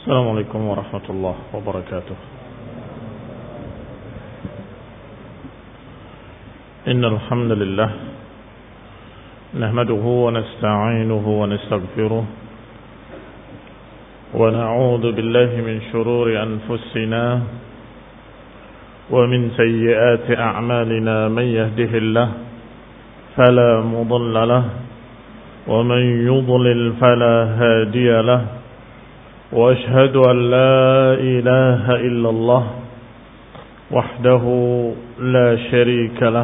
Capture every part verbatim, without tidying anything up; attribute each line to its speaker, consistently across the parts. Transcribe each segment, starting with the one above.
Speaker 1: السلام عليكم ورحمة الله وبركاته. إن الحمد لله نحمده ونستعينه ونستغفره ونعوذ بالله من شرور أنفسنا ومن سيئات أعمالنا. من يهده الله فلا مضل له ومن يضلل فلا هادي له، وأشهد أن لا إله إلا الله وحده لا شريك له،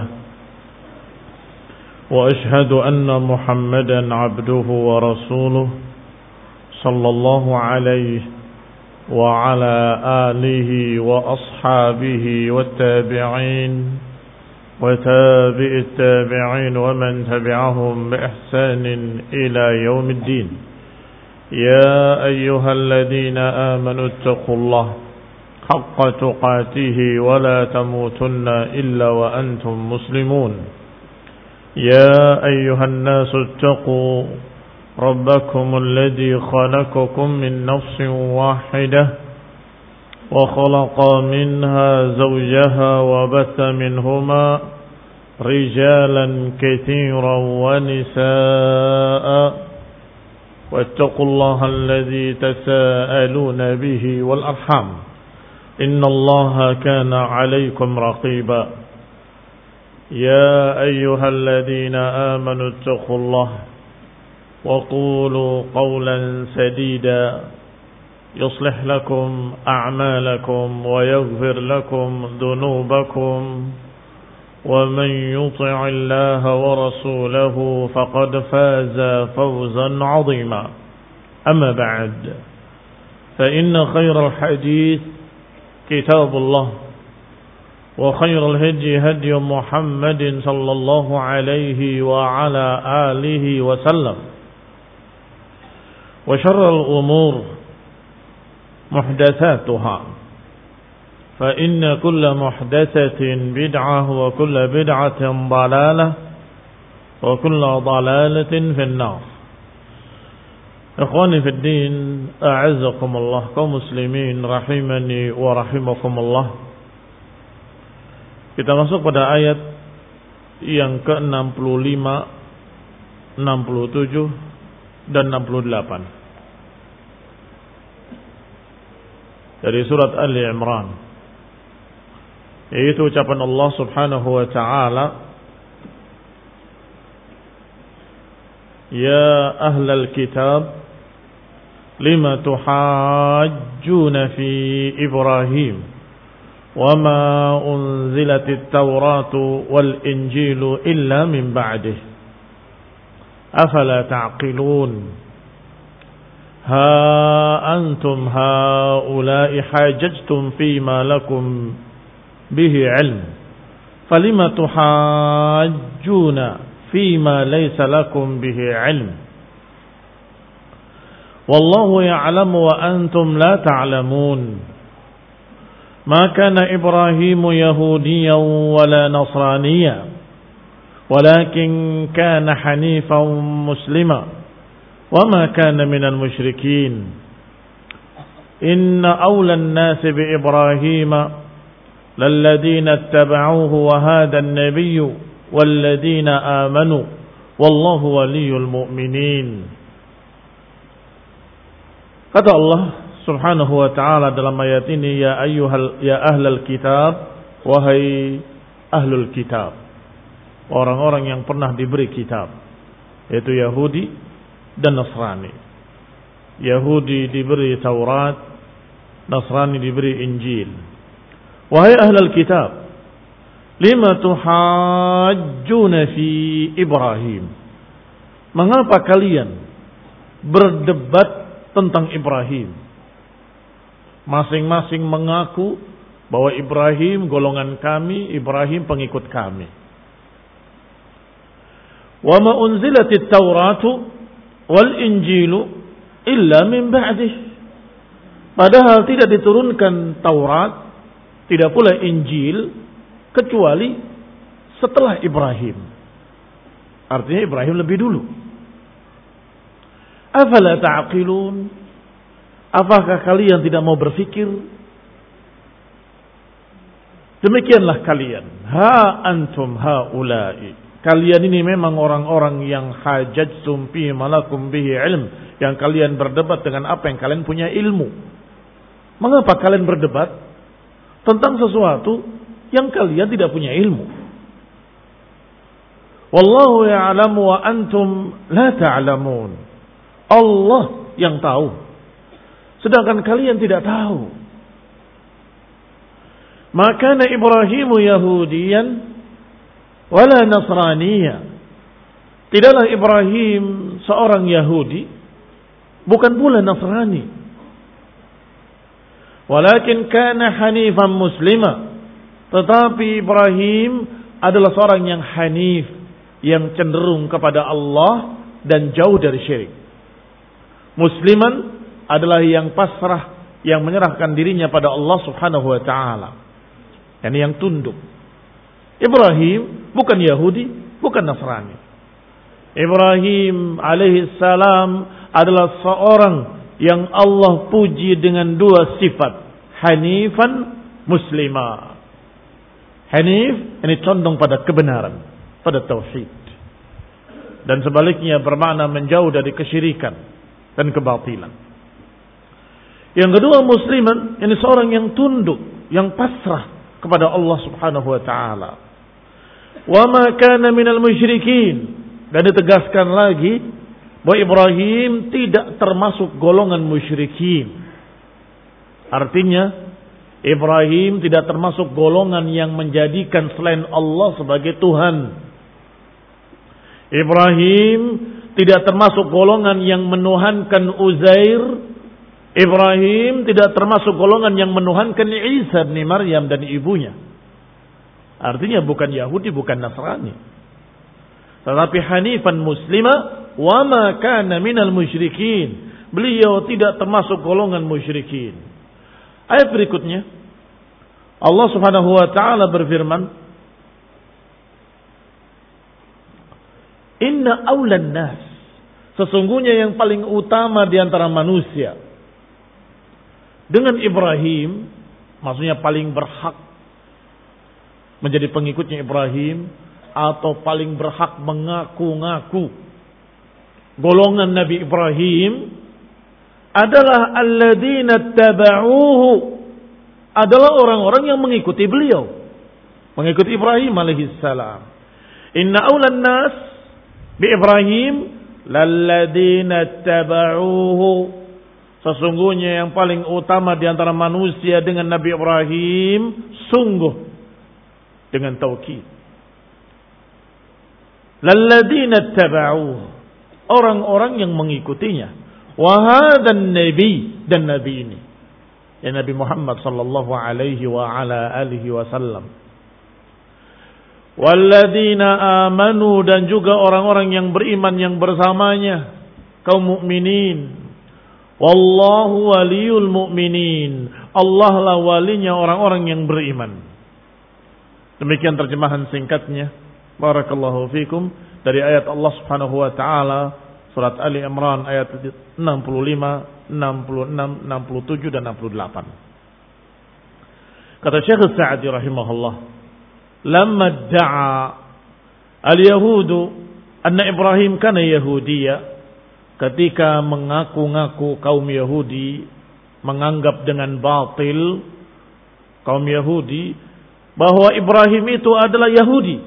Speaker 1: وأشهد أن محمدا عبده ورسوله صلى الله عليه وعلى آله وأصحابه والتابعين وتابع التابعين ومن تبعهم بإحسان إلى يوم الدين. يا أيها الذين آمنوا اتقوا الله حق تقاته ولا تموتن إلا وأنتم مسلمون. يا أيها الناس اتقوا ربكم الذي خلقكم من نفس واحدة وخلق منها زوجها وبث منهما رجالا كثيرا ونساء، واتقوا الله الذي تساءلون به والأرحام إن الله كان عليكم رقيبا. يا أيها الذين آمنوا اتقوا الله وقولوا قولا سديدا يصلح لكم أعمالكم ويغفر لكم ذنوبكم، ومن يطع الله ورسوله فقد فاز فوزا عظيما. أما بعد، فإن خير الحديث كتاب الله، وخير الهدي هدي محمد صلى الله عليه وعلى آله وسلم، وشر الأمور محدثاتها، فإن كل محدثة بدعة وكل بدعة ضلالة وكل ضلالة في النار. إخواني في الدين، أعزكم الله kaum muslimin rahimani wa rahimakumullah. Kita masuk pada ayat yang ke enam puluh lima, enam puluh tujuh dan enam puluh delapan dari surat Ali Imran, yaitu ucapan Allah Subhanahu wa taala, ya ahlal kitab lima tuhajjuna fi Ibrahim wama unzilatit Tauratu wal Injilu illa min ba'dih afala ta'qilun. Ha antum haula'i hajajtum fima lakum bihi ilm falima tuhajjuna fima laysa lakum bihi ilm wallahu ya'lamu wa antum la ta'lamun. Ma kana Ibrahimu yahudiyan wala nasraniyan walakin kana hanifan muslima wama kana minal musyrikin. Inna awla an-nasi bi Ibrahima للذين اتبعوه وهذا النبي والذين آمنوا والله ولي المؤمنين. Kata Allah Subhanahu wa ta'ala dalam ayat ini, ya ayyuhal ya ahlal kitab, wahai ahlul kitab, orang-orang yang pernah diberi kitab, yaitu Yahudi dan Nasrani. Yahudi diberi Taurat, Nasrani diberi Injil. Wahai ahlul kitab, lima tuhajjuna fi Ibrahim, mengapa kalian berdebat tentang Ibrahim? Masing-masing mengaku bahwa Ibrahim golongan kami, Ibrahim pengikut kami. Wa ma unzilatit Tauratu wal Injilu illa min ba'dih. Padahal tidak diturunkan Taurat, tidak pula Injil kecuali setelah Ibrahim. Artinya Ibrahim lebih dulu. Afala ta'qilun? Apakah kalian tidak mau berfikir? Demikianlah kalian. Ha antum haula'i. Kalian ini memang orang-orang yang hajajtum fi malakum bihi ilm. Yang kalian berdebat dengan apa yang kalian punya ilmu. Mengapa kalian berdebat tentang sesuatu yang kalian tidak punya ilmu? Wallahu ya'lamu wa antum la ta'lamun. Allah yang tahu, sedangkan kalian tidak tahu. Maka Ibrahim Yahudiyan wala Nasraniya. Tidaklah Ibrahim seorang Yahudi, bukan pula Nasrani. Walakin kana hanifan muslima. Tetapi Ibrahim adalah seorang yang hanif, yang cenderung kepada Allah dan jauh dari syirik. Musliman adalah yang pasrah, yang menyerahkan dirinya pada Allah Subhanahu wa taala. Yani yang tunduk. Ibrahim bukan Yahudi, bukan Nasrani. Ibrahim alaihi salam adalah seorang yang Allah puji dengan dua sifat. Hanifan muslima. Hanif ini condong pada kebenaran, pada tauhid. Dan sebaliknya bermakna menjauh dari kesyirikan dan kebatilan. Yang kedua musliman, ini seorang yang tunduk, yang pasrah kepada Allah Subhanahu wa taala. Wa ma kana minal musyrikin. Dan ditegaskan lagi bahwa Ibrahim tidak termasuk golongan musyrikin. Artinya Ibrahim tidak termasuk golongan yang menjadikan selain Allah sebagai Tuhan. Ibrahim tidak termasuk golongan yang menuhankan Uzair. Ibrahim tidak termasuk golongan yang menuhankan Isa bin Maryam dan ibunya. Artinya bukan Yahudi, bukan Nasrani. Tetapi hanifan muslima wa ma kana minal musyrikin. Beliau tidak termasuk golongan musyrikin. Ayat berikutnya Allah Subhanahu wa taala berfirman, Inna awlan nas. Sesungguhnya yang paling utama di antara manusia dengan Ibrahim, maksudnya paling berhak menjadi pengikutnya Ibrahim atau paling berhak mengaku-ngaku golongan Nabi Ibrahim adalah alladzina taba'uhu, adalah orang-orang yang mengikuti beliau, mengikuti Ibrahim alaihi salam. Inna awlan nas bi Ibrahim lalladzina taba'uhu. Sesungguhnya yang paling utama di antara manusia dengan Nabi Ibrahim, sungguh dengan taukid. Lalladzina taba'uhu, orang-orang yang mengikutinya. Wa hadan nabi, dan nabi ini, ya Nabi Muhammad sallallahu alaihi wa ala alihi wasallam. Walladzina amanu, dan juga orang-orang yang beriman yang bersamanya, kaum mukminin. Wallahu waliyul mu'minin. Allah lah walinya orang-orang yang beriman. Demikian terjemahan singkatnya. Barakallahu fikum. Dari ayat Allah Subhanahu wa ta'ala. Surat Ali Imran ayat enam puluh lima, enam puluh enam, enam puluh tujuh dan enam puluh delapan. Kata Syekh Sa'di rahimahullah, lamma da'a al-yahudu anna Ibrahim kana Yahudiyya. Ketika mengaku-ngaku kaum Yahudi menganggap dengan batil kaum Yahudi bahwa Ibrahim itu adalah Yahudi.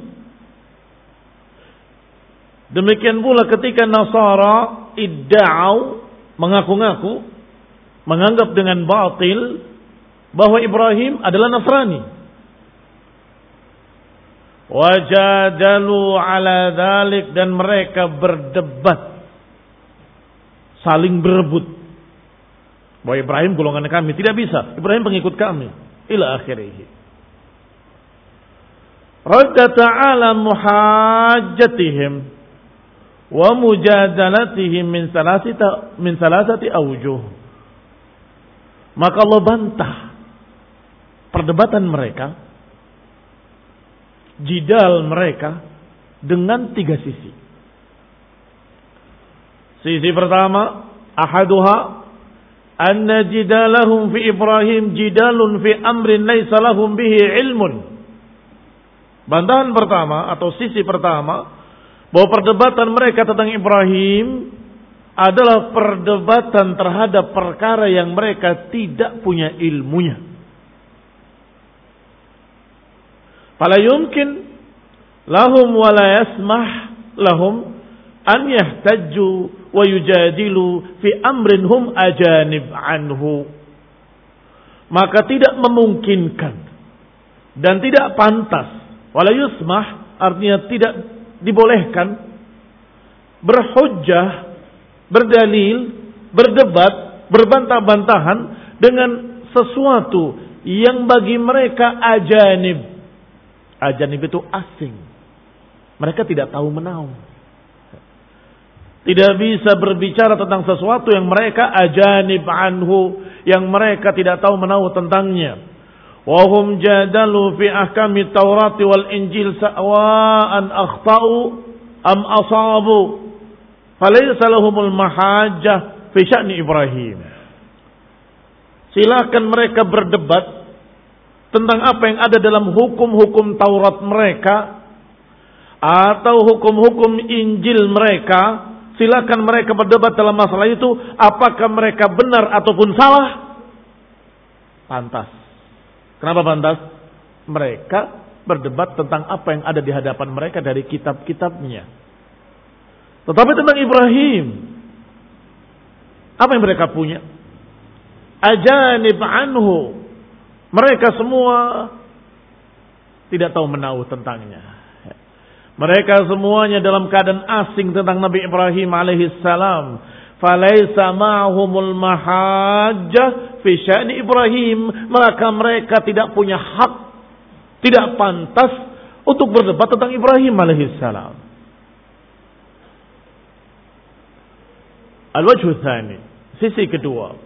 Speaker 1: Demikian pula ketika Nasara idda'au, mengaku-ngaku menganggap dengan batil bahwa Ibrahim adalah Nasrani. Wajadalu ala dzalik, dan mereka berdebat, saling berebut bahwa Ibrahim golongan kami, tidak bisa, Ibrahim pengikut kami, ila akhirih. Radda ta'ala muhajjatihim wa mujadalatihim min salasati min salasati awjuh. Maka Allah bantah perdebatan mereka, jidal mereka dengan tiga sisi. Sisi pertama, ahaduha anna jidalahum fi Ibrahim jidalun fi amrin laisa lahum bihi ilmun. Bantahan pertama atau sisi pertama bahwa perdebatan mereka tentang Ibrahim adalah perdebatan terhadap perkara yang mereka tidak punya ilmunya. Fala yumkin lahum wa la yasmah lahum an yahtajju wa yujadilu fi amrin hum ajanib anhu. Maka tidak memungkinkan dan tidak pantas, wala yusmah artinya tidak dibolehkan berhujjah, berdalil, berdebat, berbantah-bantahan dengan sesuatu yang bagi mereka ajanib. Ajanib itu asing. Mereka tidak tahu menahu. Tidak bisa berbicara tentang sesuatu yang mereka ajanib anhu, yang mereka tidak tahu menahu tentangnya. Wa hum jadalu fi ahkami Taurat wal Injil sawa'an akhtau am asabu. Falaysa lahumul mahajjah fi sya'ni Ibrahim. Silakan mereka berdebat tentang apa yang ada dalam hukum-hukum Taurat mereka atau hukum-hukum Injil mereka. Silakan mereka berdebat dalam masalah itu, apakah mereka benar ataupun salah. Pantas. Kenapa pantas? Mereka berdebat tentang apa yang ada di hadapan mereka dari kitab-kitabnya. Tetapi tentang Ibrahim, apa yang mereka punya? Ajanib anhu. Mereka semua tidak tahu menahu tentangnya. Mereka semuanya dalam keadaan asing tentang Nabi Ibrahim alaihissalam. Falaisa ma'humul mahajjah fi sya'ni Ibrahim. Maka mereka tidak punya hak, tidak pantas untuk berdebat tentang Ibrahim alaihissalam. Al-wajhu tsani, sisi kedua.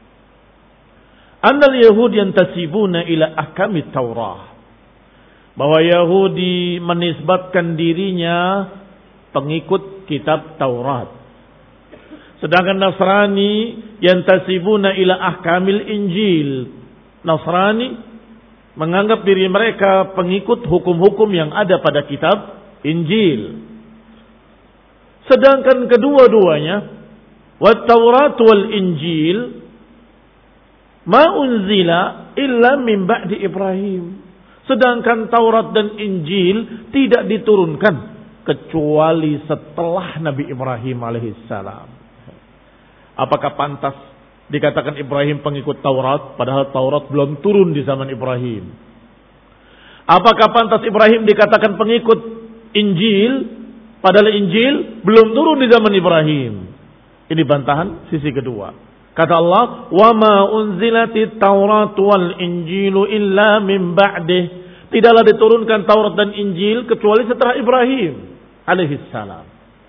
Speaker 1: Annal Yahud yantasibuna ila ahkami Taurah. Bahwa Yahudi menisbatkan dirinya pengikut kitab Taurat. Sedangkan Nasrani yantasibuna ila ahkamil Injil. Nasrani menganggap diri mereka pengikut hukum-hukum yang ada pada kitab Injil. Sedangkan kedua-duanya, wat Taurat wal Injil ma unzila illa min ba'di Ibrahim. Sedangkan Taurat dan Injil tidak diturunkan kecuali setelah Nabi Ibrahim alaihissalam. Apakah pantas dikatakan Ibrahim pengikut Taurat padahal Taurat belum turun di zaman Ibrahim? Apakah pantas Ibrahim dikatakan pengikut Injil padahal Injil belum turun di zaman Ibrahim? Ini bantahan sisi kedua. Kata Allah, "Wa ma unzilatit Taurat wal Injilu illa min ba'dih." Tidaklah diturunkan Taurat dan Injil kecuali setelah Ibrahim alaihissalam.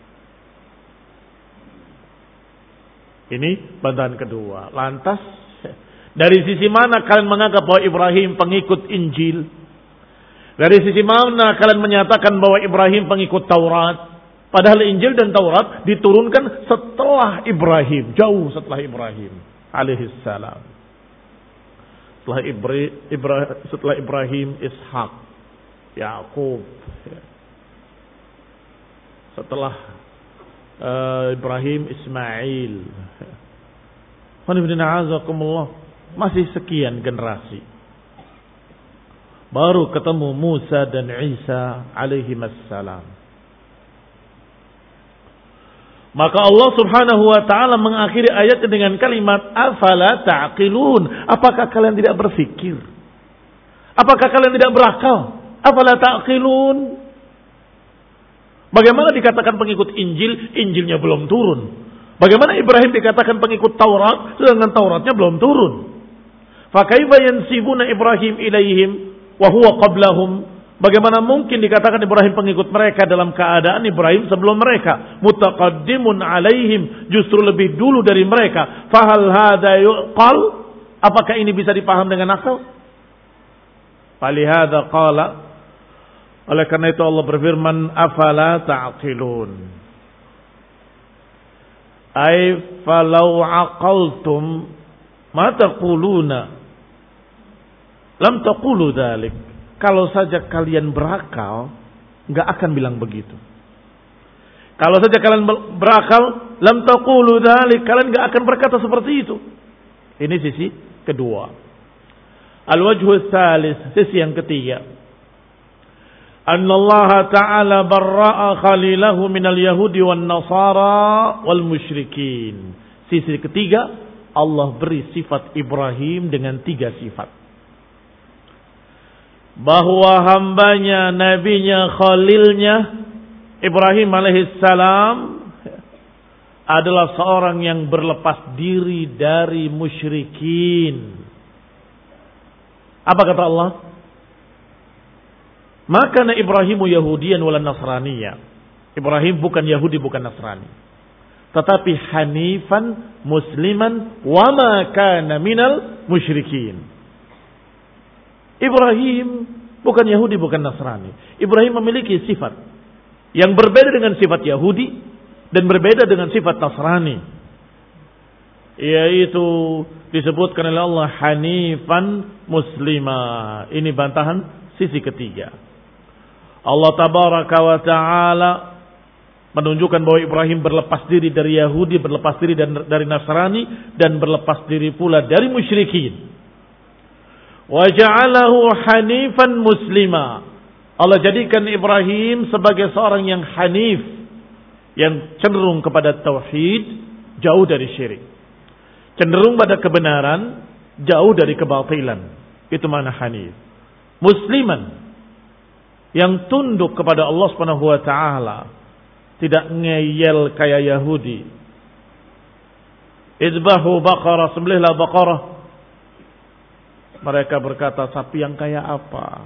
Speaker 1: Ini bantahan kedua. Lantas, dari sisi mana kalian menganggap bahwa Ibrahim pengikut Injil? Dari sisi mana kalian menyatakan bahwa Ibrahim pengikut Taurat? Padahal Injil dan Taurat diturunkan setelah Ibrahim, jauh setelah Ibrahim alaihissalam. Setelah Ibrahim, setelah Ibrahim Ishak, Yakub. Setelah uh, Ibrahim Ismail. Masih sekian generasi. Baru ketemu Musa dan Isa alaihimassalam. Maka Allah subhanahu wa ta'ala mengakhiri ayat dengan kalimat afala ta'qilun. Apakah kalian tidak berfikir? Apakah kalian tidak berakal? Afala ta'qilun. Bagaimana dikatakan pengikut Injil, Injilnya belum turun? Bagaimana Ibrahim dikatakan pengikut Taurat, sedangkan Tauratnya belum turun? Fakaifa yansibuna Ibrahim ilaihim wa huwa qablahum. Bagaimana mungkin dikatakan Ibrahim pengikut mereka dalam keadaan Ibrahim sebelum mereka? Mutaqaddimun alaihim, justru lebih dulu dari mereka. Fahal hadza yuqal? Apakah ini bisa dipaham dengan akal? Falihadza qala, oleh karena itu Allah berfirman, afala ta'qilun. Ay falau aqaltum ma taquluna lam taqulu dzalik. Kalau saja kalian berakal, enggak akan bilang begitu. Kalau saja kalian berakal, lam taqulu dzalik, kalian enggak akan berkata seperti itu. Ini sisi kedua. Al-wajhu tsalis, sisi yang ketiga. Anna Allah Ta'ala barra'a khalilahu minal yahudi wan nasara wal musyrikin. Sisi ketiga, Allah beri sifat Ibrahim dengan tiga sifat. Bahwa hambanya, nabinya, khalilnya Ibrahim alaihissalam adalah seorang yang berlepas diri dari musyrikin. Apa kata Allah? Maka na Ibrahimu Yahudiyan wala Nasraniya. Ibrahim bukan Yahudi, bukan Nasrani, tetapi hanifan musliman wa ma kana minal musyrikin. Ibrahim bukan Yahudi, bukan Nasrani. Ibrahim memiliki sifat yang berbeda dengan sifat Yahudi dan berbeda dengan sifat Nasrani, yaitu disebutkan oleh Allah hanifan muslima. Ini bantahan sisi ketiga. Allah tabaraka wa ta'ala menunjukkan bahwa Ibrahim berlepas diri dari Yahudi, berlepas diri dari Nasrani, dan berlepas diri pula dari musyrikin. Wa ja'alahu hanifan muslima. Allah jadikan Ibrahim sebagai seorang yang hanif, yang cenderung kepada tauhid, jauh dari syirik. Cenderung pada kebenaran, jauh dari kebatilan. Itu makna hanif. Musliman, yang tunduk kepada Allah Subhanahu wa taala, tidak ngeyel kayak Yahudi. Idbahu baqarah, sembelihlah baqarah. Mereka berkata, sapi yang kayak apa?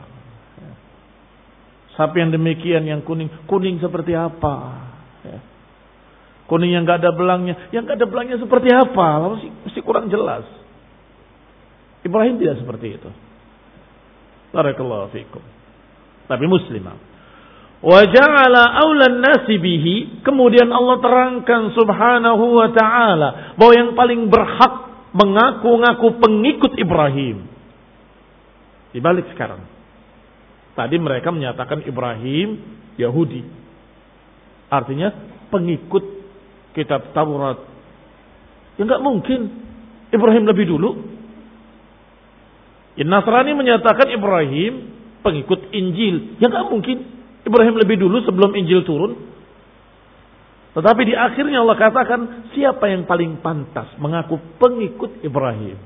Speaker 1: Sapi yang demikian, yang kuning. Kuning seperti apa? Kuning yang gak ada belangnya. Yang gak ada belangnya seperti apa? Mesti, mesti kurang jelas. Ibrahim tidak seperti itu. Barakallahu fikum. Tapi muslimah. Wa ja'ala awlan nasi bihi. Kemudian Allah terangkan subhanahu wa ta'ala bahwa yang paling berhak mengaku-ngaku pengikut Ibrahim. Dibalik sekarang. Tadi mereka menyatakan Ibrahim Yahudi. Artinya pengikut kitab Taurat. Ya enggak mungkin Ibrahim lebih dulu. Ya, Nasrani menyatakan Ibrahim pengikut Injil. Ya enggak mungkin Ibrahim lebih dulu sebelum Injil turun. Tetapi di akhirnya Allah katakan, siapa yang paling pantas mengaku pengikut Ibrahim?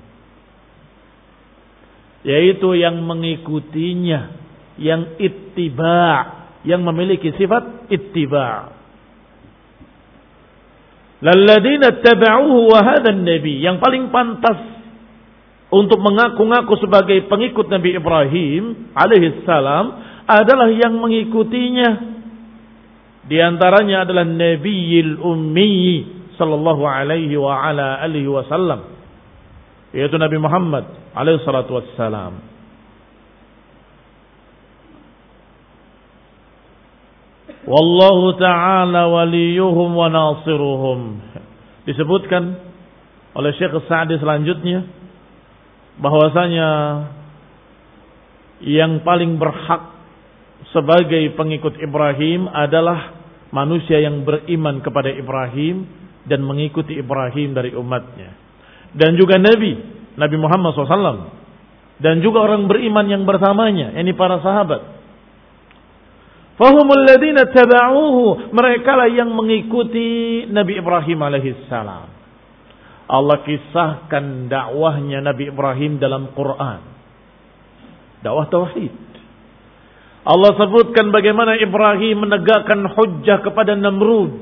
Speaker 1: Yaitu yang mengikutinya, yang ittiba', yang memiliki sifat ittiba'. Lalladzina tabauhu wa hadzal nabi, yang paling pantas untuk mengaku-ngaku sebagai pengikut Nabi Ibrahim alaihi salam adalah yang mengikutinya. Di antaranya adalah Nabiyil Ummi sallallahu alaihi wa ala alihi wasallam, yaitu Nabi Muhammad alaihi salatu wassalam. Wallahu ta'ala waliyuhum wa nasiruhum. Disebutkan oleh Syekh Sa'di selanjutnya bahwasanya yang paling berhak sebagai pengikut Ibrahim adalah manusia yang beriman kepada Ibrahim dan mengikuti Ibrahim dari umatnya. Dan juga Nabi, Nabi Muhammad shallallahu alaihi wasallam. Dan juga orang beriman yang bersamanya, ini para sahabat. Fahumul ladina taba'uhu, mereka lah yang mengikuti Nabi Ibrahim alaihissalam. Allah kisahkan dakwahnya Nabi Ibrahim dalam Quran. Dakwah tauhid. Allah sebutkan bagaimana Ibrahim menegakkan hujjah kepada Namrud.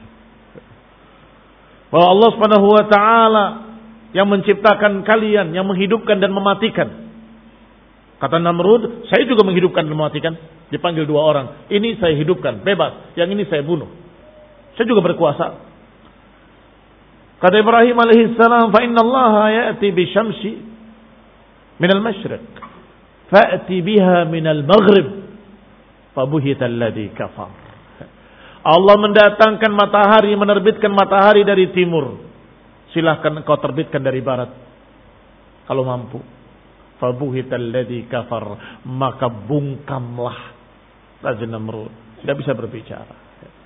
Speaker 1: Bahwa Allah Subhanahu wa taala yang menciptakan kalian, yang menghidupkan dan mematikan. Kata Namrud, saya juga menghidupkan dan mematikan. Dipanggil dua orang. Ini saya hidupkan, bebas. Yang ini saya bunuh. Saya juga berkuasa. Kata Ibrahim alaihissalam, fa inna Allah ya'ti bi syamsi minal masyriq, fa'ti biha minal maghrib, fabuhita alladhi kafar. Allah mendatangkan matahari, menerbitkan matahari dari timur. Silahkan engkau terbitkan dari barat. Kalau mampu. Fabuhital ladzi kafar, maka bungkamlah Raja Namrud. Tidak bisa berbicara.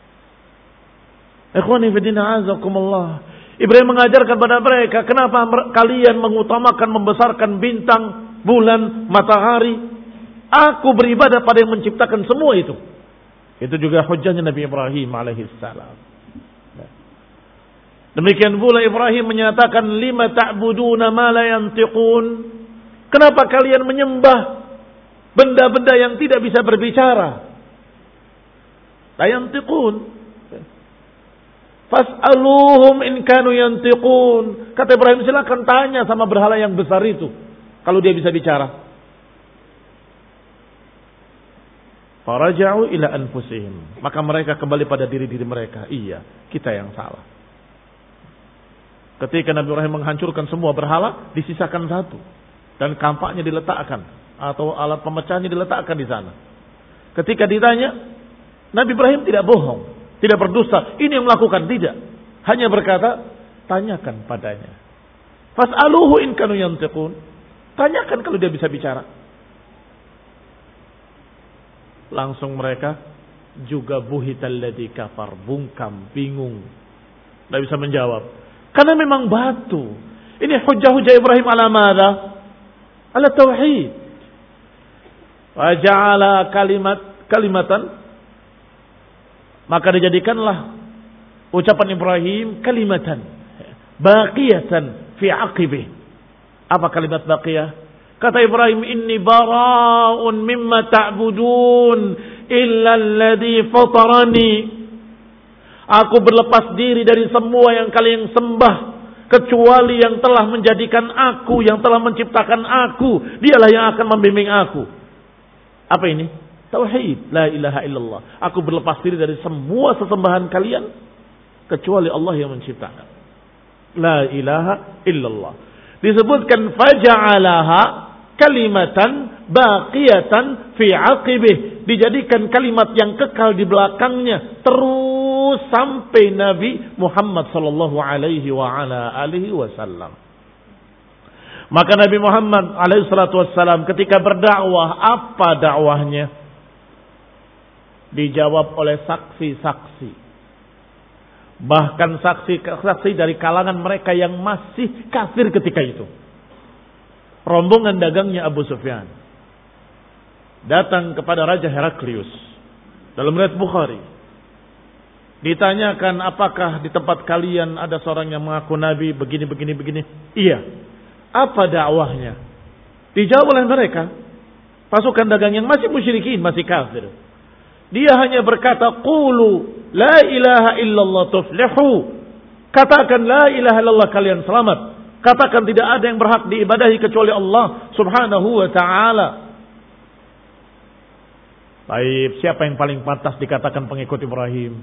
Speaker 1: Ikhwani fi din azakumullah. Ibrahim mengajarkan pada mereka, kenapa kalian mengutamakan membesarkan bintang, bulan, matahari? Aku beribadah pada yang menciptakan semua itu. Itu juga hujjahnya Nabi Ibrahim alaihissalam. Demikian pula Ibrahim menyatakan, lima ta'buduna ma la yantiqun. Kenapa kalian menyembah benda-benda yang tidak bisa berbicara? La yantiqun. Fas'aluhum in kanu yantiqun. Kata Ibrahim, silakan tanya sama berhala yang besar itu, kalau dia bisa bicara. Faraja'u ila anfusihim. Maka mereka kembali pada diri-diri mereka. Iya, kita yang salah. Ketika Nabi Ibrahim menghancurkan semua berhala, disisakan satu. Dan kampaknya diletakkan. Atau alat pemecahnya diletakkan di sana. Ketika ditanya, Nabi Ibrahim tidak bohong. Tidak berdusta. Ini yang melakukan. Tidak. Hanya berkata, tanyakan padanya. Fas'aluhu in kanu yantiqun. Tanyakan kalau dia bisa bicara. Langsung mereka juga buhital ladzi kafar. Bungkam, bingung. Tidak bisa menjawab. Karena memang batu. Ini hujah-hujah Ibrahim ala madza? Ala tauhid. Wa ja'ala kalimat kalimatan, maka dijadikanlah ucapan Ibrahim kalimatan baqiyatan fi aqibih. Apa kalimat baqiyah? Kata Ibrahim, inni bara'un mimma ta'budun illa alladhi fatarani. Aku berlepas diri dari semua yang kalian sembah, kecuali yang telah menjadikan aku, yang telah menciptakan aku. Dialah yang akan membimbing aku. Apa ini? Tauhid, la ilaha illallah. Aku berlepas diri dari semua sesembahan kalian kecuali Allah yang menciptakan. La ilaha illallah. Disebutkan faja'alaha kalimatan baqiyatan fi aqibih. Dijadikan kalimat yang kekal di belakangnya terus sampai Nabi Muhammad sallallahu alaihi wa ala alihi wasallam. Maka Nabi Muhammad alaihi salatu wasallam ketika berdakwah, apa dakwahnya? Dijawab oleh saksi-saksi. Bahkan saksi-saksi dari kalangan mereka yang masih kafir ketika itu. Rombongan dagangnya Abu Sufyan datang kepada Raja Heraklius. Dalam riwayat Bukhari, ditanyakan, apakah di tempat kalian ada seorang yang mengaku nabi begini begini begini? Iya. Apa dakwahnya? Dijawab oleh mereka, pasukan dagang yang masih musyrikin, masih kafir. Dia hanya berkata, qulu la ilaha illallah tuflihu. Katakan la ilaha illallah, kalian selamat. Katakan tidak ada yang berhak diibadahi kecuali Allah subhanahu wa ta'ala. Baik, siapa yang paling pantas dikatakan pengikut Ibrahim?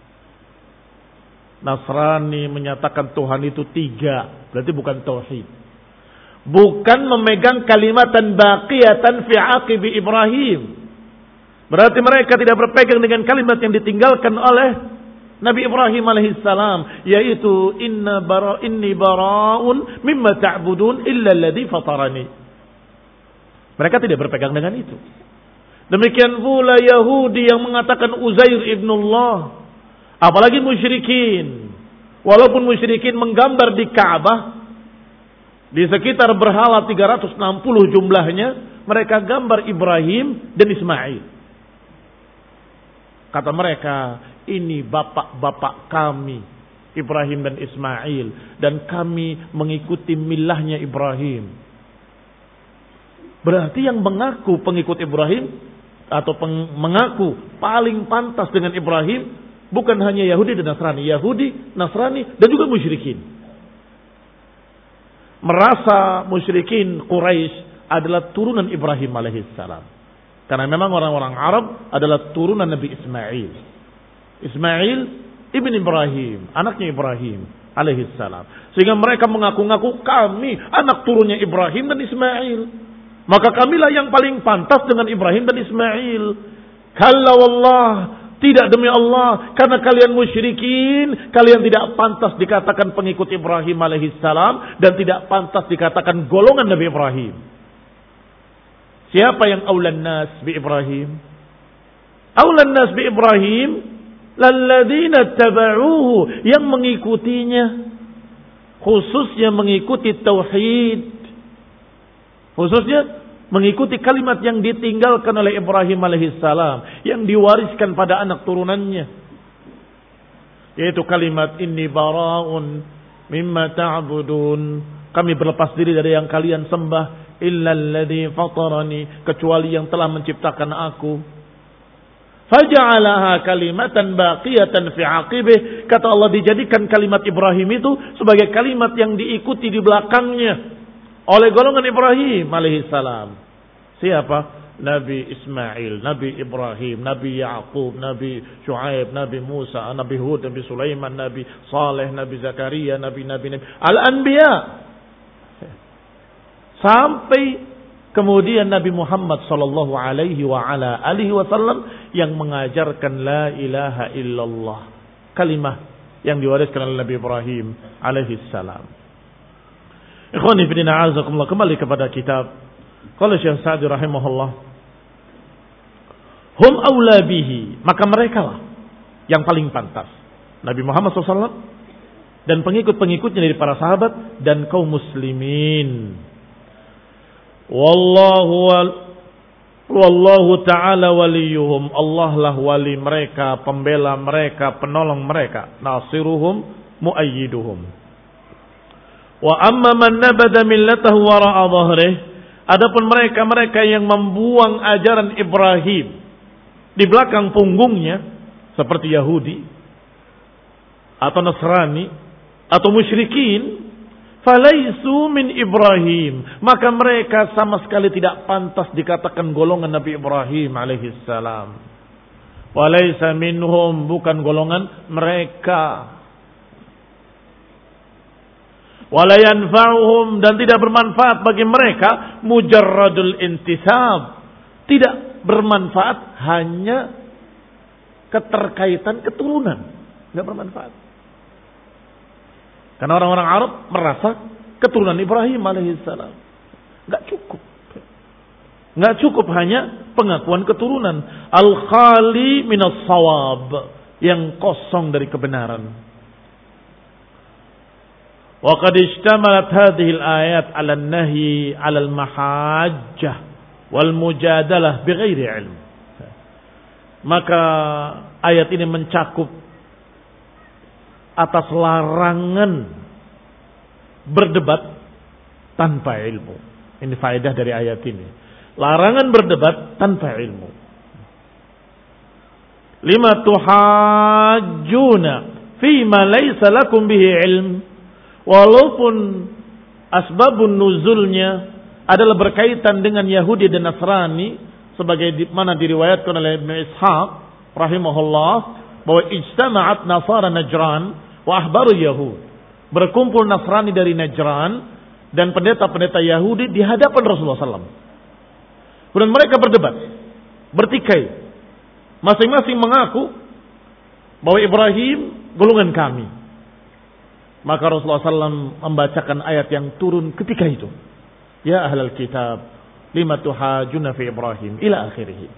Speaker 1: Nasrani menyatakan Tuhan itu tiga. Berarti bukan tauhid. Bukan memegang kalimatan baqiyatan fi aqibi Ibrahim. Berarti mereka tidak berpegang dengan kalimat yang ditinggalkan oleh Nabi Ibrahim alaihissalam, yaitu inna bara inni bara'un mimma ta'budun illa alladhi fatarani. Mereka tidak berpegang dengan itu. Demikian pula Yahudi yang mengatakan Uzair ibnullah, apalagi musyrikin. Walaupun musyrikin menggambar di Ka'bah, di sekitar berhala tiga ratus enam puluh jumlahnya, mereka gambar Ibrahim dan Ismail. Kata mereka, ini bapak-bapak kami, Ibrahim dan Ismail, dan kami mengikuti milahnya Ibrahim. Berarti yang mengaku pengikut Ibrahim atau peng, mengaku paling pantas dengan Ibrahim bukan hanya Yahudi dan Nasrani, Yahudi, Nasrani dan juga musyrikin. Merasa musyrikin Quraisy adalah turunan Ibrahim alaihissalam. Karena memang orang-orang Arab adalah turunan Nabi Ismail. Ismail ibn Ibrahim, anaknya Ibrahim alaihissalam. Sehingga mereka mengaku-ngaku kami anak turunnya Ibrahim dan Ismail. Maka kamilah yang paling pantas dengan Ibrahim dan Ismail. Kalla wallah Tidak demi Allah, karena kalian musyrikin, kalian tidak pantas dikatakan pengikut Ibrahim alaihissalam dan tidak pantas dikatakan golongan Nabi Ibrahim. Siapa yang aulan nas bi Ibrahim? Aulan nas bi Ibrahim lalladzina tabauhu, yang mengikutinya, khususnya mengikuti tauhid, khususnya mengikuti kalimat yang ditinggalkan oleh Ibrahim alaihissalam, yang diwariskan pada anak turunannya, yaitu kalimat inni bara'un mimma ta'budun, kami berlepas diri dari yang kalian sembah, illa alladhi fatarani, kecuali yang telah menciptakan aku. Faja'alaha kalimatan baqiyatan fi 'aqibih, kata Allah, dijadikan kalimat Ibrahim itu sebagai kalimat yang diikuti di belakangnya oleh golongan Ibrahim alaihissalam. Siapa? Nabi Ismail, Nabi Ibrahim, Nabi Yaqub, Nabi Shu'aib, Nabi Musa, Nabi Hud, Nabi Sulaiman, Nabi Saleh, Nabi Zakaria, Nabi-Nabi, Al-Anbiya. Sampai kemudian Nabi Muhammad sallallahu alaihi wa ala alihi wasallam yang mengajarkan la ilaha illallah, kalimah yang diwariskan oleh Nabi Ibrahim alaihi salam. Ikhwani fillah, a'azakumullah, kembali kepada kitab. Qala Syekh Sa'di rahimahullah, hum aula bihi, maka mereka lah yang paling pantas, Nabi Muhammad shallallahu alaihi wasallam dan pengikut-pengikutnya dari para sahabat dan kaum muslimin. Wallahu wallahu ta'ala waliyuhum, Allah lah wali mereka, pembela mereka, penolong mereka, nasiruhum, muayyiduhum. Wa amma man nabada millatahu wara'a dhahrih, adapun mereka-mereka yang membuang ajaran Ibrahim di belakang punggungnya, seperti Yahudi atau Nasrani atau musyrikin, falaisu min Ibrahim, maka mereka sama sekali tidak pantas dikatakan golongan Nabi Ibrahim alaihissalam. Walaisa minhum, bukan golongan mereka. Wala yanfa'uhum, dan tidak bermanfaat bagi mereka mujarradul intisab, tidak bermanfaat hanya keterkaitan keturunan, tidak bermanfaat. Karena orang-orang Arab merasa keturunan Ibrahim alaihissalam, enggak cukup. Enggak cukup hanya pengakuan keturunan, al-khali minas shawab, yang kosong dari kebenaran. Wa qad ishtamalat hadhihi al-ayat 'ala an-nahyi 'ala al-mahajjah wal mujadalah bighairi ilm. Maka ayat ini mencakup atas larangan berdebat tanpa ilmu. Ini faedah dari ayat ini. Larangan berdebat tanpa ilmu. Lima tuhajjuna fima laysa lakum bihi ilm. Walaupun asbabun nuzulnya adalah berkaitan dengan Yahudi dan Nasrani, sebagai di mana diriwayatkan oleh Ibnu Ishaq rahimahullah bahwa ijtama'at Nasara Najran wa ahbaru Yahud, berkumpul Nasrani dari Najran dan pendeta-pendeta Yahudi di hadapan Rasulullah sallallahu alaihi wasallam. Kemudian mereka berdebat, bertikai, masing-masing mengaku bahwa Ibrahim golongan kami. Maka Rasulullah sallallahu alaihi wasallam membacakan ayat yang turun ketika itu. Ya ahlal kitab, lima tuhajuna fi Ibrahim, ila akhirih.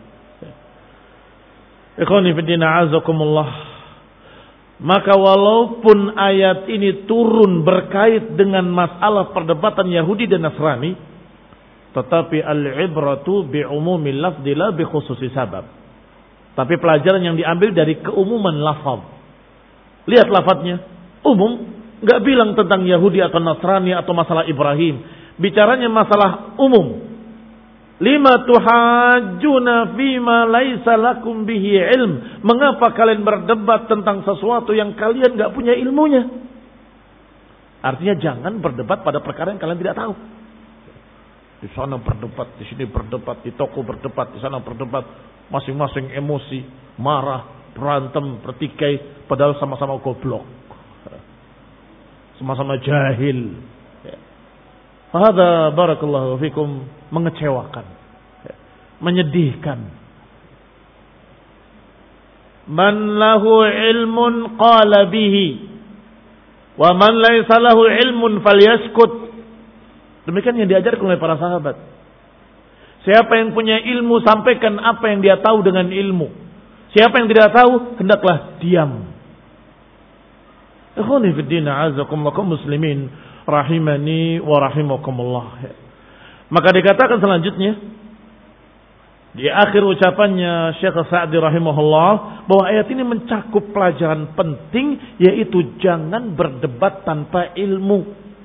Speaker 1: Ikhwani fiddin, a'azakumullah. Maka walaupun ayat ini turun berkait dengan masalah perdebatan Yahudi dan Nasrani, tetapi al-ibratu bi'umumil lafzi la bi khususi sabab. Tapi pelajaran yang diambil dari keumuman lafaz. Lihat lafaznya, umum. Enggak bilang tentang Yahudi atau Nasrani atau masalah Ibrahim. Bicaranya masalah umum. Lima tuhajjuna fima laisa lakum bihi ilm. Mengapa kalian berdebat tentang sesuatu yang kalian enggak punya ilmunya? Artinya jangan berdebat pada perkara yang kalian tidak tahu. Di sana berdebat, di sini berdebat, di toko berdebat, di sana berdebat. Masing-masing emosi, marah, berantem, bertikai. Padahal sama-sama goblok. Sama-sama jahil. Hadza barakallahu fikum mengecewakan, menyedihkan. man lahu ilmun qala bihi wa man laysa lahu ilmun falyaskut. Demikian yang diajarkan oleh para sahabat. Siapa yang punya ilmu, sampaikan apa yang dia tahu dengan ilmu. Siapa yang tidak tahu, hendaklah diam. Ikhwani fi din, a'azakumullah kaum muslimin rahimani wa rahimakumullah. Maka dikatakan selanjutnya di akhir ucapannya Syekh Sa'di rahimahullah bahwa ayat ini mencakup pelajaran penting, yaitu jangan berdebat tanpa ilmu.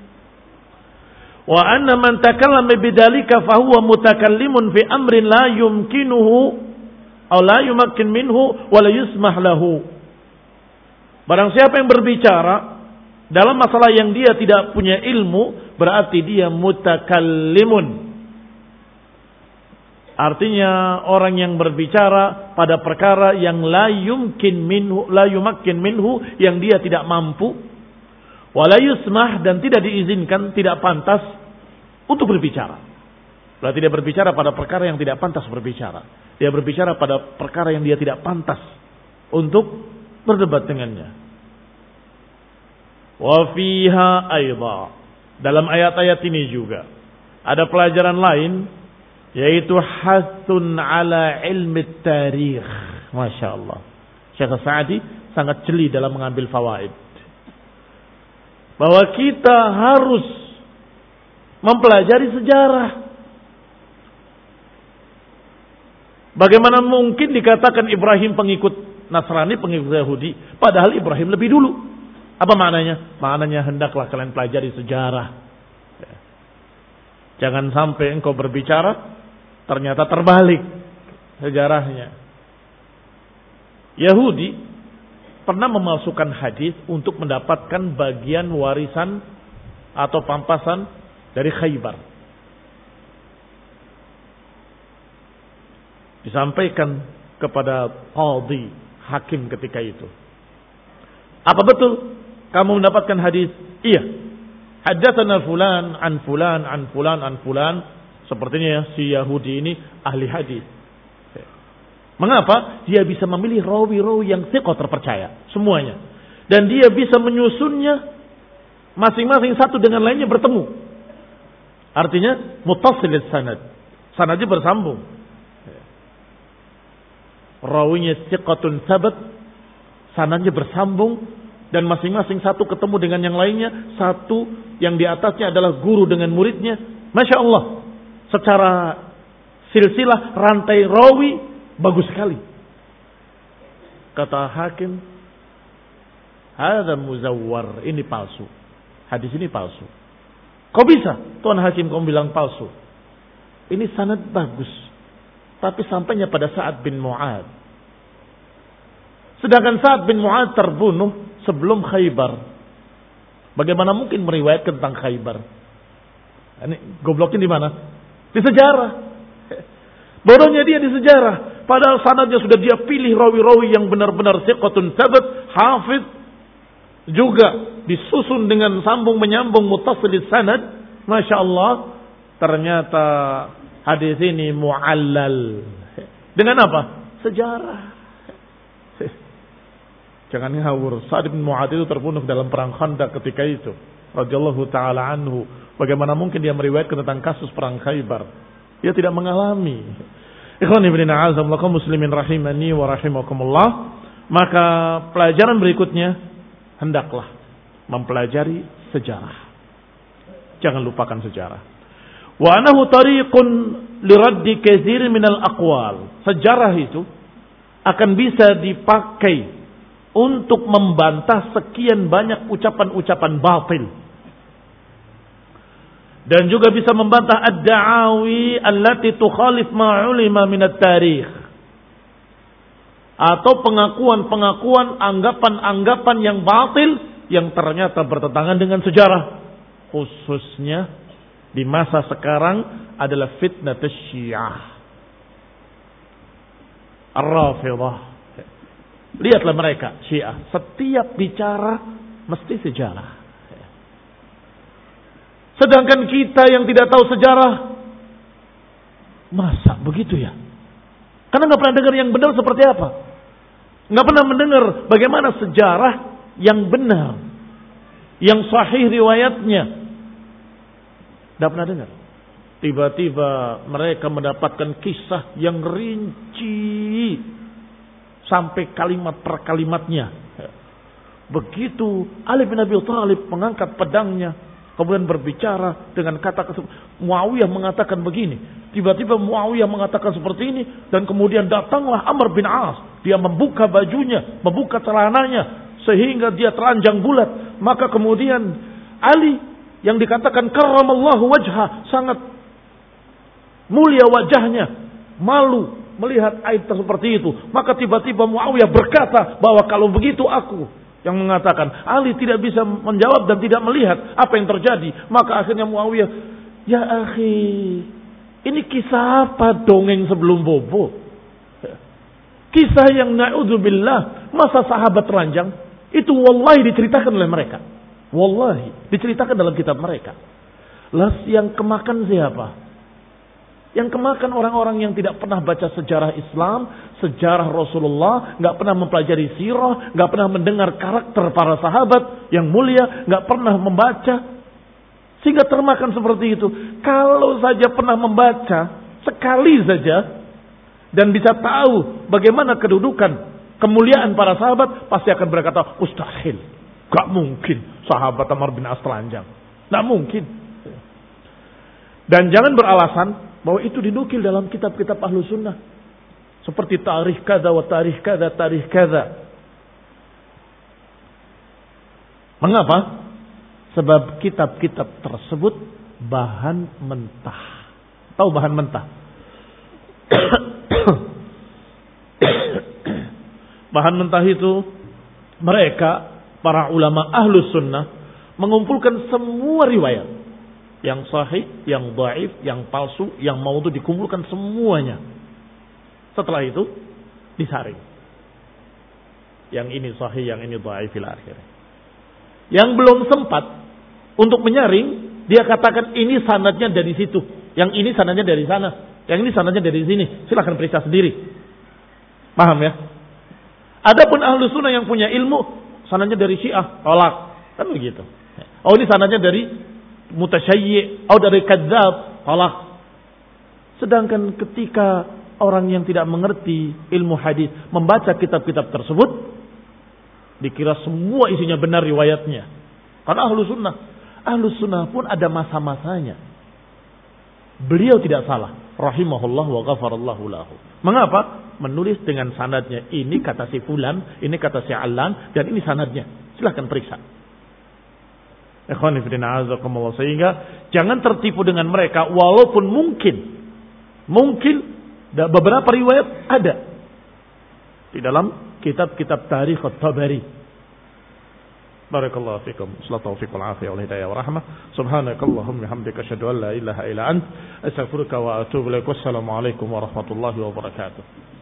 Speaker 1: Wa anna man takallama bidzalika fa huwa mutakallimun fi amrin la yumkinuhu aw la yumakkin minhu wa la yusmah lahu. Barang siapa yang berbicara dalam masalah yang dia tidak punya ilmu, berarti dia mutakallimun. Artinya orang yang berbicara pada perkara yang la yumkin minhu, la yumakkin minhu, yang dia tidak mampu, wala yusmah, dan tidak diizinkan, tidak pantas untuk berbicara. Berarti dia berbicara pada perkara yang tidak pantas berbicara. Dia berbicara pada perkara yang dia tidak pantas untuk berdebat dengannya. Wa fiha aidha, dalam ayat-ayat ini juga ada pelajaran lain, yaitu hasun ala ilmi tarikh. Masya Allah, Syekh Sa'di sangat jeli dalam mengambil fawaid, bahwa kita harus mempelajari sejarah. Bagaimana mungkin dikatakan Ibrahim pengikut Nasrani, pengikut Yahudi, padahal Ibrahim lebih dulu? Apa maknanya? Maknanya hendaklah kalian pelajari sejarah. Jangan sampai engkau berbicara ternyata terbalik sejarahnya. Yahudi pernah memasukkan hadis untuk mendapatkan bagian warisan atau pampasan dari Khaybar. Disampaikan kepada qadhi, hakim ketika itu. Apa betul kamu mendapatkan hadis? Iya. Haddatsana fulan an fulan an fulan an fulan. Sepertinya si Yahudi ini ahli hadis. Mengapa? Dia bisa memilih rawi-rawi yang thiqah, terpercaya semuanya, dan dia bisa menyusunnya masing-masing satu dengan lainnya bertemu. Artinya muttasil sanad, sanadnya bersambung. Rawinya thiqatun tsabat, sanadnya bersambung, dan masing-masing satu ketemu dengan yang lainnya. Satu yang di atasnya adalah guru dengan muridnya. Masya Allah, secara silsilah rantai rawi bagus sekali. Kata hakim, hadza muzawwar, ini palsu. Hadis ini palsu. Kok bisa Tuan Hakim kamu bilang palsu? Ini sanad bagus, tapi sampainya pada Sa'ad bin Mu'ad. Sedangkan Sa'ad bin Mu'ad terbunuh sebelum Khaybar. Bagaimana mungkin meriwayatkan tentang Khaybar? Ini gobloknya di mana? Di sejarah. Bodohnya dia di sejarah. Padahal sanadnya sudah dia pilih rawi-rawi yang benar-benar thiqatun tsabat, hafidh, juga disusun dengan sambung menyambung muttasil sanad. Masya Allah, ternyata hadis ini mu'allal. Dengan apa? Sejarah. Jangan ngawur. Sa'ad bin Mu'ad itu terbunuh dalam perang Khandaq ketika itu, radhiyallahu taala anhu. Bagaimana mungkin dia meriwayatkan tentang kasus perang Khaybar? Dia tidak mengalami. Ikhwan ibn a'azamullah kaum muslimin rahimani wa rahimakumullah. Maka pelajaran berikutnya, hendaklah mempelajari sejarah. Jangan lupakan sejarah. Wa anahu tariqun liraddi katsir minal aqwal. Sejarah itu akan bisa dipakai untuk membantah sekian banyak ucapan-ucapan batil. Dan juga bisa membantah ad-da'awi allati tukhalif ma 'ulima min at-tarikh. Atau pengakuan-pengakuan, anggapan-anggapan yang batil yang ternyata bertentangan dengan sejarah. Khususnya di masa sekarang adalah fitnah Syiah, Ar-Rafidhah. Lihatlah mereka Syiah, setiap bicara mesti sejarah. Sedangkan kita yang tidak tahu sejarah, masa begitu ya? Karena nggak pernah dengar yang benar seperti apa. nggak pernah mendengar bagaimana sejarah yang benar, yang sahih riwayatnya. Nggak pernah dengar. Tiba-tiba mereka mendapatkan kisah yang rinci sampai kalimat per kalimatnya. Begitu Ali bin Abi Thalib mengangkat pedangnya, kemudian berbicara dengan kata Muawiyah mengatakan begini. Tiba-tiba Muawiyah mengatakan seperti ini, dan kemudian datanglah Amr bin As. Dia membuka bajunya, membuka celananya, sehingga dia telanjang bulat. Maka kemudian Ali yang dikatakan karramallahu wajhah, sangat mulia wajahnya, malu melihat aib seperti itu. Maka tiba-tiba Muawiyah berkata bahwa kalau begitu aku yang mengatakan. Ali tidak bisa menjawab dan tidak melihat apa yang terjadi. Maka akhirnya Muawiyah, ya akhi, ini kisah apa dongeng sebelum bobo? Kisah yang na'udzubillah, masa sahabat telanjang, itu wallahi diceritakan oleh mereka. Wallahi diceritakan dalam kitab mereka. Las yang kemakan siapa? Yang kemakan orang-orang yang tidak pernah baca sejarah Islam, sejarah Rasulullah, nggak pernah mempelajari sirah, nggak pernah mendengar karakter para sahabat yang mulia, nggak pernah membaca, sehingga termakan seperti itu. Kalau saja pernah membaca sekali saja dan bisa tahu bagaimana kedudukan kemuliaan para sahabat, pasti akan berkata, mustahil, nggak mungkin sahabat Amr bin As telanjang, nggak mungkin. Dan jangan beralasan bahwa itu dinukil dalam kitab-kitab ahlu sunnah. Seperti tarikh kada wa tarikh kada, tarikh kada. Mengapa? Sebab kitab-kitab tersebut bahan mentah. Tahu bahan mentah? Bahan mentah itu mereka, para ulama ahlu sunnah, mengumpulkan semua riwayat. Yang sahih, yang dhaif, yang palsu, yang maudhu, dikumpulkan semuanya. Setelah itu disaring. Yang ini sahih, yang ini dhaif ila akhir. Yang belum sempat untuk menyaring, dia katakan ini sanadnya dari situ, yang ini sanadnya dari sana, yang ini sanadnya dari sini. Silakan periksa sendiri. Paham ya? Adapun ahlu sunnah yang punya ilmu, sanadnya dari Syiah, tolak. Kan begitu. Oh, ini sanadnya dari mutasyayyi' atau dari kadzab, tolak. Sedangkan ketika orang yang tidak mengerti ilmu hadis membaca kitab-kitab tersebut, dikira semua isinya benar riwayatnya. Karena ahlu sunnah, ahlu sunnah pun ada masa-masanya. Beliau tidak salah, rahimahullah wa ghafarallahu lahu. Mengapa? Menulis dengan sanadnya, ini kata si fulan, ini kata si alan, dan ini sanadnya. Silahkan periksa. Sehingga jangan tertipu dengan mereka, walaupun mungkin mungkin beberapa riwayat ada di dalam kitab-kitab tarikh at-Tabari. Barakallahu fikum. Sallallahu taufiq wal afiyah wal hidayah wa rahmah. Subhanakallahumma hamdika asyhadu an la ilaha illa ant astaghfiruka wa atubu ilaik. Wassalamu alaikum warahmatullahi wabarakatuh.